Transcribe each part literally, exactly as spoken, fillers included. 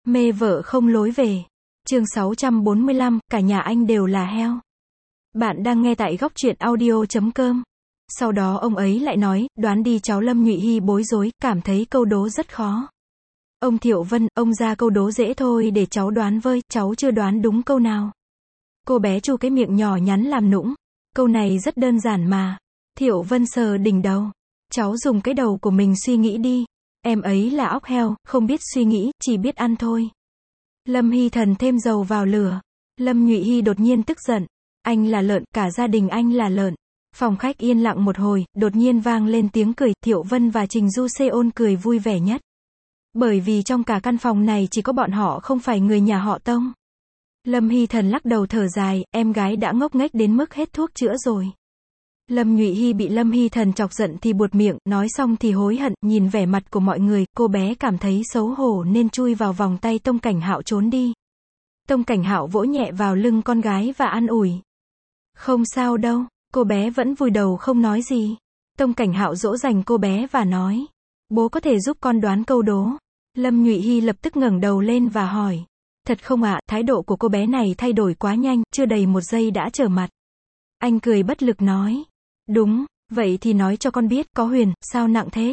Mê vợ không lối về. Chương sáu trăm bốn mươi lăm, cả nhà anh đều là heo. Bạn đang nghe tại góc truyện audio chấm com. Sau đó ông ấy lại nói, đoán đi cháu. Lâm Nhụy Hy bối rối, cảm thấy câu đố rất khó. Ông Thiệu Vân, ông ra câu đố dễ thôi để cháu đoán với, cháu chưa đoán đúng câu nào. Cô bé chu cái miệng nhỏ nhắn làm nũng. Câu này rất đơn giản mà. Thiệu Vân sờ đỉnh đầu. Cháu dùng cái đầu của mình suy nghĩ đi. Em ấy là óc heo, không biết suy nghĩ, chỉ biết ăn thôi. Lâm Hy Thần thêm dầu vào lửa. Lâm Nhụy Hy đột nhiên tức giận. Anh là lợn, cả gia đình anh là lợn. Phòng khách yên lặng một hồi, đột nhiên vang lên tiếng cười. Thiệu Vân và Trình Du Seon cười vui vẻ nhất. Bởi vì trong cả căn phòng này chỉ có bọn họ không phải người nhà họ Tông. Lâm Hy Thần lắc đầu thở dài, em gái đã ngốc nghếch đến mức hết thuốc chữa rồi. Lâm Nhụy Hy bị Lâm Hy Thần chọc giận thì buột miệng, nói xong thì hối hận, nhìn vẻ mặt của mọi người, cô bé cảm thấy xấu hổ nên chui vào vòng tay Tông Cảnh Hạo trốn đi. Tông Cảnh Hạo vỗ nhẹ vào lưng con gái và an ủi. Không sao đâu, cô bé vẫn vùi đầu không nói gì. Tông Cảnh Hạo dỗ dành cô bé và nói, bố có thể giúp con đoán câu đố. Lâm Nhụy Hy lập tức ngẩng đầu lên và hỏi, thật không ạ? Thái độ của cô bé này thay đổi quá nhanh, chưa đầy một giây đã trở mặt. Anh cười bất lực nói, đúng, vậy thì nói cho con biết, có Huyền, sao nặng thế?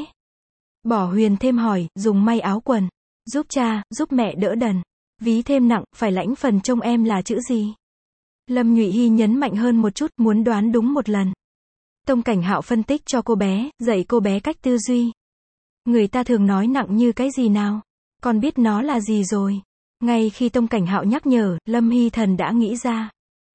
Bỏ Huyền thêm hỏi, dùng may áo quần, giúp cha, giúp mẹ đỡ đần, ví thêm nặng, phải lãnh phần trông em là chữ gì? Lâm Nhụy Hy nhấn mạnh hơn một chút, muốn đoán đúng một lần. Tông Cảnh Hạo phân tích cho cô bé, dạy cô bé cách tư duy. Người ta thường nói nặng như cái gì nào? Con biết nó là gì rồi? Ngay khi Tông Cảnh Hạo nhắc nhở, Lâm Hy Thần đã nghĩ ra.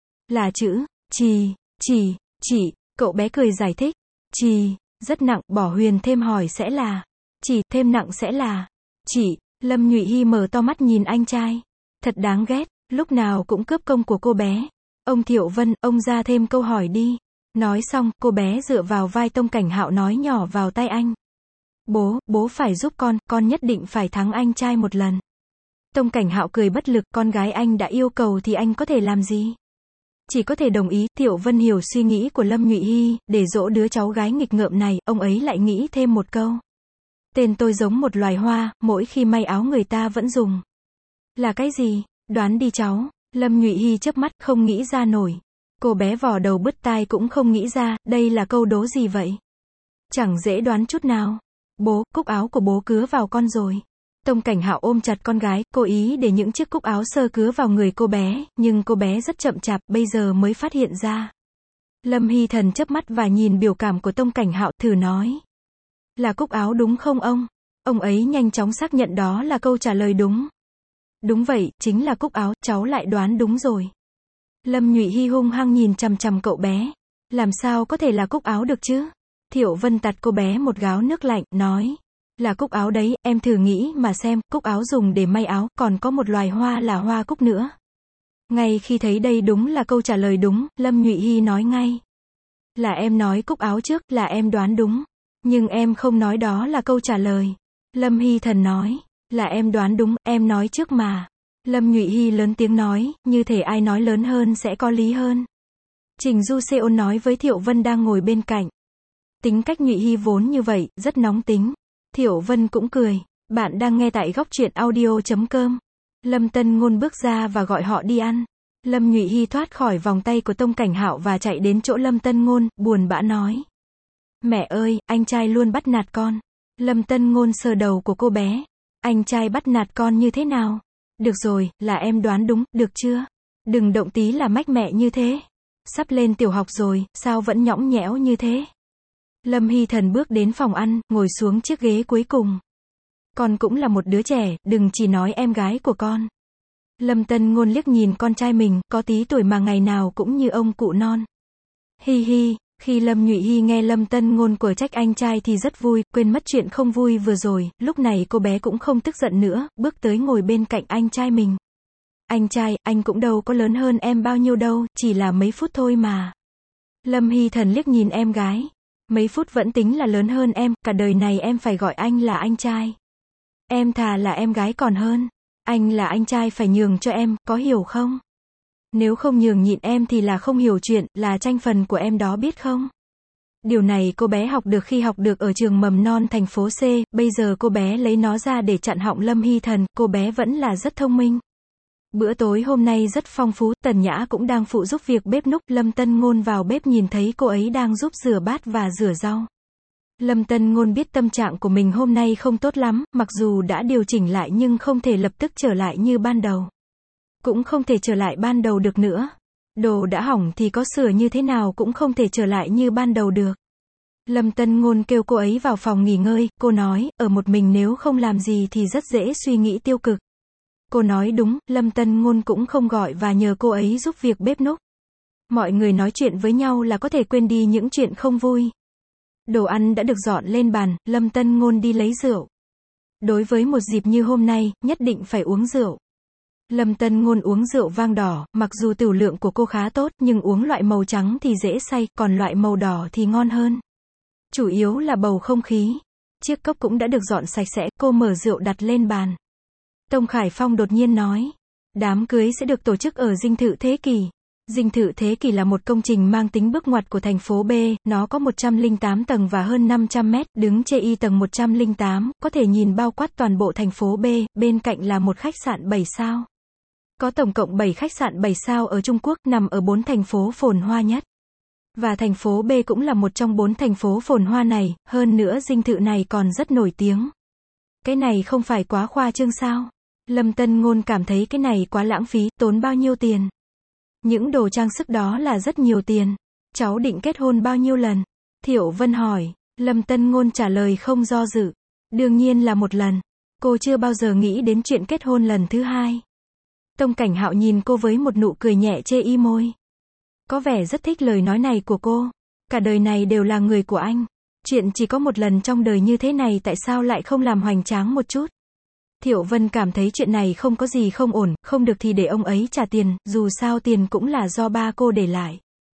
Là chữ, chì, chỉ, chỉ, cậu bé cười giải thích. Chì, rất nặng, bỏ Huyền thêm hỏi sẽ là. Chỉ, thêm nặng sẽ là. Chỉ, Lâm Nhụy Hy mở to mắt nhìn anh trai. Thật đáng ghét, lúc nào cũng cướp công của cô bé. Ông Thiệu Vân, ông ra thêm câu hỏi đi. Nói xong, cô bé dựa vào vai Tông Cảnh Hạo nói nhỏ vào tay anh. Bố, bố phải giúp con, con nhất định phải thắng anh trai một lần. Tông Cảnh Hạo cười bất lực, con gái anh đã yêu cầu thì anh có thể làm gì? Chỉ có thể đồng ý. Thiệu Vân hiểu suy nghĩ của Lâm Nhụy Hy, để dỗ đứa cháu gái nghịch ngợm này, ông ấy lại nghĩ thêm một câu. Tên tôi giống một loài hoa, mỗi khi may áo người ta vẫn dùng. Là cái gì? Đoán đi cháu. Lâm Nhụy Hy chớp mắt, không nghĩ ra nổi. Cô bé vò đầu bứt tai cũng không nghĩ ra, đây là câu đố gì vậy? Chẳng dễ đoán chút nào. Bố, cúc áo của bố cứa vào con rồi. Tông Cảnh Hạo ôm chặt con gái, cố ý để những chiếc cúc áo sơ cứa vào người cô bé, nhưng cô bé rất chậm chạp, bây giờ mới phát hiện ra. Lâm Hy Thần chớp mắt và nhìn biểu cảm của Tông Cảnh Hạo, thử nói. Là cúc áo đúng không ông? Ông ấy nhanh chóng xác nhận đó là câu trả lời đúng. Đúng vậy, chính là cúc áo, cháu lại đoán đúng rồi. Lâm Nhụy Hy hung hăng nhìn chằm chằm cậu bé. Làm sao có thể là cúc áo được chứ? Thiệu Vân tạt cô bé một gáo nước lạnh, nói. Là cúc áo đấy, em thử nghĩ mà xem, cúc áo dùng để may áo, còn có một loài hoa là hoa cúc nữa. Ngay khi thấy đây đúng là câu trả lời đúng, Lâm Nhụy Hy nói ngay. Là em nói cúc áo trước, là em đoán đúng. Nhưng em không nói đó là câu trả lời. Lâm Hy Thần nói. Là em đoán đúng, em nói trước mà. Lâm Nhụy Hy lớn tiếng nói, như thể ai nói lớn hơn sẽ có lý hơn. Trình Du Seon nói với Thiệu Vân đang ngồi bên cạnh. Tính cách Nhụy Hy vốn như vậy, rất nóng tính. Thiệu Vân cũng cười. Bạn đang nghe tại góc truyện audio chấm com. Lâm Tân Ngôn bước ra và gọi họ đi ăn. Lâm Nhụy Hy thoát khỏi vòng tay của Tông Cảnh Hạo và chạy đến chỗ Lâm Tân Ngôn, buồn bã nói. Mẹ ơi, anh trai luôn bắt nạt con. Lâm Tân Ngôn sờ đầu của cô bé. Anh trai bắt nạt con như thế nào? Được rồi, là em đoán đúng, được chưa? Đừng động tí là mách mẹ như thế. Sắp lên tiểu học rồi, sao vẫn nhõng nhẽo như thế? Lâm Hy Thần bước đến phòng ăn, ngồi xuống chiếc ghế cuối cùng. Con cũng là một đứa trẻ, đừng chỉ nói em gái của con. Lâm Tân Ngôn liếc nhìn con trai mình, có tí tuổi mà ngày nào cũng như ông cụ non. Hi hi, khi Lâm Nhụy Hy nghe Lâm Tân Ngôn của trách anh trai thì rất vui, quên mất chuyện không vui vừa rồi, lúc này cô bé cũng không tức giận nữa, bước tới ngồi bên cạnh anh trai mình. Anh trai, anh cũng đâu có lớn hơn em bao nhiêu đâu, chỉ là mấy phút thôi mà. Lâm Hy Thần liếc nhìn em gái. Mấy phút vẫn tính là lớn hơn em, cả đời này em phải gọi anh là anh trai. Em thà là em gái còn hơn. Anh là anh trai phải nhường cho em, có hiểu không? Nếu không nhường nhịn em thì là không hiểu chuyện, là tranh phần của em đó biết không? Điều này cô bé học được khi học được ở trường mầm non thành phố C, bây giờ cô bé lấy nó ra để chặn họng Lâm Hy Thần, cô bé vẫn là rất thông minh. Bữa tối hôm nay rất phong phú, Tần Nhã cũng đang phụ giúp việc bếp núc, Lâm Tân Ngôn vào bếp nhìn thấy cô ấy đang giúp rửa bát và rửa rau. Lâm Tân Ngôn biết tâm trạng của mình hôm nay không tốt lắm, mặc dù đã điều chỉnh lại nhưng không thể lập tức trở lại như ban đầu. Cũng không thể trở lại ban đầu được nữa. Đồ đã hỏng thì có sửa như thế nào cũng không thể trở lại như ban đầu được. Lâm Tân Ngôn kêu cô ấy vào phòng nghỉ ngơi, cô nói, ở một mình nếu không làm gì thì rất dễ suy nghĩ tiêu cực. Cô nói đúng, Lâm Tân Ngôn cũng không gọi và nhờ cô ấy giúp việc bếp núc. Mọi người nói chuyện với nhau là có thể quên đi những chuyện không vui. Đồ ăn đã được dọn lên bàn, Lâm Tân Ngôn đi lấy rượu. Đối với một dịp như hôm nay, nhất định phải uống rượu. Lâm Tân Ngôn uống rượu vang đỏ, mặc dù tửu lượng của cô khá tốt, nhưng uống loại màu trắng thì dễ say, còn loại màu đỏ thì ngon hơn. Chủ yếu là bầu không khí. Chiếc cốc cũng đã được dọn sạch sẽ, cô mở rượu đặt lên bàn. Tông Khải Phong đột nhiên nói, đám cưới sẽ được tổ chức ở dinh thự Thế Kỷ. Dinh thự Thế Kỷ là một công trình mang tính bước ngoặt của thành phố B, nó có một trăm lẻ tám tầng và hơn năm trăm mét, đứng trên y tầng một trăm lẻ tám, có thể nhìn bao quát toàn bộ thành phố B, bên cạnh là một khách sạn bảy sao. Có tổng cộng bảy khách sạn bảy sao ở Trung Quốc, nằm ở bốn thành phố phồn hoa nhất. Và thành phố B cũng là một trong bốn thành phố phồn hoa này, hơn nữa dinh thự này còn rất nổi tiếng. Cái này không phải quá khoa trương sao? Lâm Tân Ngôn cảm thấy cái này quá lãng phí, tốn bao nhiêu tiền? Những đồ trang sức đó là rất nhiều tiền. Cháu định kết hôn bao nhiêu lần? Thiệu Vân hỏi. Lâm Tân Ngôn trả lời không do dự. Đương nhiên là một lần. Cô chưa bao giờ nghĩ đến chuyện kết hôn lần thứ hai. Tông Cảnh Hạo nhìn cô với một nụ cười nhẹ chê y môi. Có vẻ rất thích lời nói này của cô. Cả đời này đều là người của anh. Chuyện chỉ có một lần trong đời như thế này tại sao lại không làm hoành tráng một chút? Thiệu Vân cảm thấy chuyện này không có gì không ổn, không được thì để ông ấy trả tiền, dù sao tiền cũng là do ba cô để lại.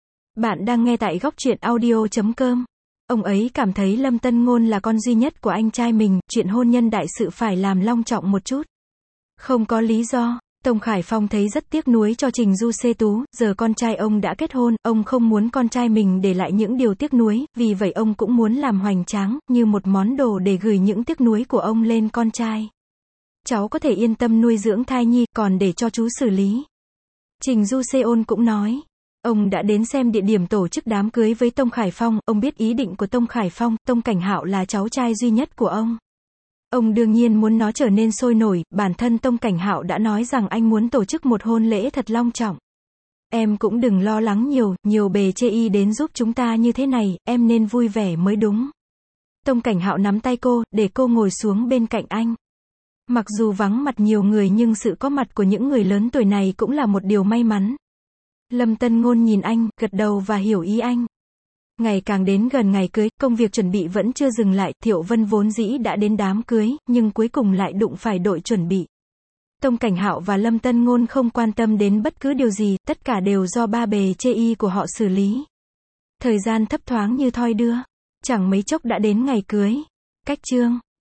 Bạn đang nghe tại góc truyện audio chấm com. Ông ấy cảm thấy Lâm Tân Ngôn là con duy nhất của anh trai mình, chuyện hôn nhân đại sự phải làm long trọng một chút. Không có lý do. Tông Khải Phong thấy rất tiếc nuối cho Trình Du Xê Tú, giờ con trai ông đã kết hôn, ông không muốn con trai mình để lại những điều tiếc nuối, vì vậy ông cũng muốn làm hoành tráng, như một món đồ để gửi những tiếc nuối của ông lên con trai. Cháu có thể yên tâm nuôi dưỡng thai nhi, còn để cho chú xử lý. Trình Du Seon cũng nói. Ông đã đến xem địa điểm tổ chức đám cưới với Tông Khải Phong, ông biết ý định của Tông Khải Phong, Tông Cảnh Hạo là cháu trai duy nhất của ông. Ông đương nhiên muốn nó trở nên sôi nổi, bản thân Tông Cảnh Hạo đã nói rằng anh muốn tổ chức một hôn lễ thật long trọng. Em cũng đừng lo lắng nhiều, nhiều bề chê y đến giúp chúng ta như thế này, em nên vui vẻ mới đúng. Tông Cảnh Hạo nắm tay cô, để cô ngồi xuống bên cạnh anh. Mặc dù vắng mặt nhiều người nhưng sự có mặt của những người lớn tuổi này cũng là một điều may mắn. Lâm Tân Ngôn nhìn anh, gật đầu và hiểu ý anh. Ngày càng đến gần ngày cưới, công việc chuẩn bị vẫn chưa dừng lại, Thiệu Vân vốn dĩ đã đến đám cưới, nhưng cuối cùng lại đụng phải đội chuẩn bị. Tông Cảnh Hạo và Lâm Tân Ngôn không quan tâm đến bất cứ điều gì, tất cả đều do ba bề chê y của họ xử lý. Thời gian thấp thoáng như thoi đưa. Chẳng mấy chốc đã đến ngày cưới. Cách chương